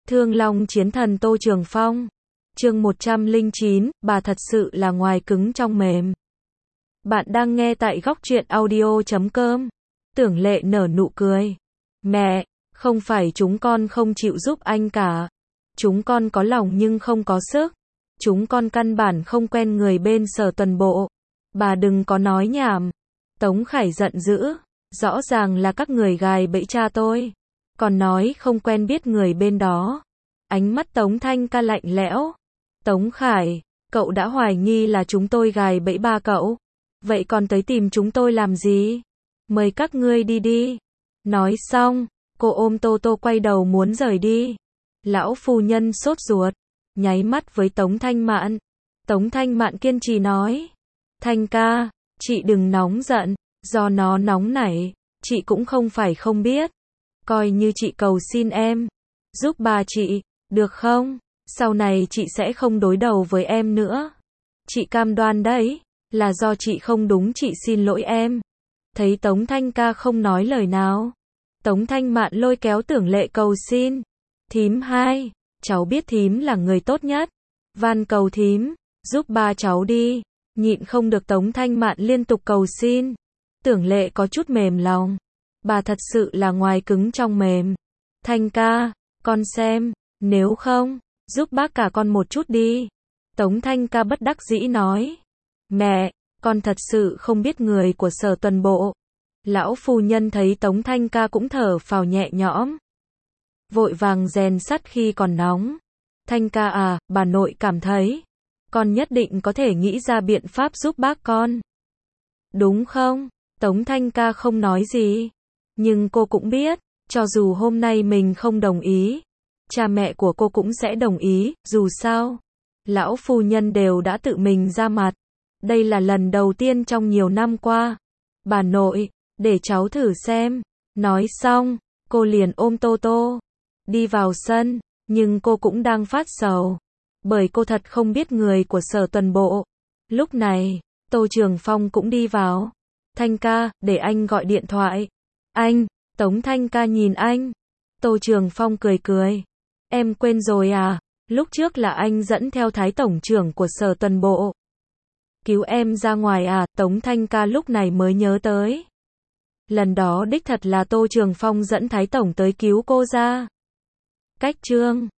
Thương Long chiến thần Tô Trường Phong. Chương 109, bà thật sự là ngoài cứng trong mềm. Bạn đang nghe tại góc truyện audio.com. Tưởng Lệ nở nụ cười. Mẹ, không phải chúng con không chịu giúp anh cả. Chúng con có lòng nhưng không có sức. Chúng con căn bản không quen người bên Sở Tuần Bộ. Bà đừng có nói nhảm. Tống Khải giận dữ. Rõ ràng là các người gài bẫy cha tôi. Còn nói không quen biết người bên đó. Ánh mắt Tống Thanh Ca lạnh lẽo. Tống Khải, cậu đã hoài nghi là chúng tôi gài bẫy ba cậu. Vậy còn tới tìm chúng tôi làm gì? Mời các ngươi đi đi. Nói xong, cô ôm Tô Tô quay đầu muốn rời đi. Lão phu nhân sốt ruột, nháy mắt với Tống Thanh Mạn. Tống Thanh Mạn kiên trì nói. Thanh ca, chị đừng nóng giận, do nó nóng nảy, chị cũng không phải không biết. Coi như chị cầu xin em, giúp bà chị, được không? Sau này chị sẽ không đối đầu với em nữa. Chị cam đoan đấy, là do chị không đúng, chị xin lỗi em. Thấy Tống Thanh ca không nói lời nào, Tống Thanh Mạn lôi kéo Tưởng Lệ cầu xin. Thím hai, cháu biết thím là người tốt nhất. Van cầu thím, giúp ba cháu đi. Nhịn không được Tống Thanh Mạn liên tục cầu xin. Tưởng Lệ có chút mềm lòng. Bà thật sự là ngoài cứng trong mềm. Thanh ca, con xem, nếu không, giúp bác cả con một chút đi. Tống Thanh ca bất đắc dĩ nói. Mẹ, con thật sự không biết người của Sở Tuần Bộ. Lão phu nhân thấy Tống Thanh ca cũng thở phào nhẹ nhõm. Vội vàng rèn sắt khi còn nóng. Thanh ca à, bà nội cảm thấy con nhất định có thể nghĩ ra biện pháp giúp bác con. Đúng không? Tống Thanh ca không nói gì. Nhưng cô cũng biết, cho dù hôm nay mình không đồng ý, cha mẹ của cô cũng sẽ đồng ý, dù sao. Lão phu nhân đều đã tự mình ra mặt. Đây là lần đầu tiên trong nhiều năm qua. Bà nội, để cháu thử xem. Nói xong, cô liền ôm Tô Tô. Đi vào sân, nhưng cô cũng đang phát sầu. Bởi cô thật không biết người của Sở Tuần Bộ. Lúc này, Tô Trường Phong cũng đi vào. Thanh ca, để anh gọi điện thoại. Anh, Tống Thanh ca nhìn anh. Tô Trường Phong cười cười. Em quên rồi à, lúc trước là anh dẫn theo Thái Tổng trưởng của Sở Tuần Bộ. Cứu em ra ngoài à, Tống Thanh ca lúc này mới nhớ tới. Lần đó đích thật là Tô Trường Phong dẫn Thái Tổng tới cứu cô ra. Cách chương